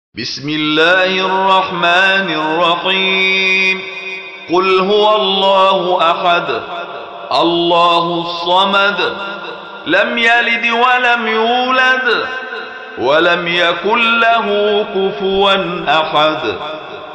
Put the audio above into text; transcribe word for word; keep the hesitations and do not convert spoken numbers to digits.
بسم الله الرحمن الرحيم. قل هو الله أحد الله الصمد لم يلد ولم يولد ولم يكن له كفوا أحد.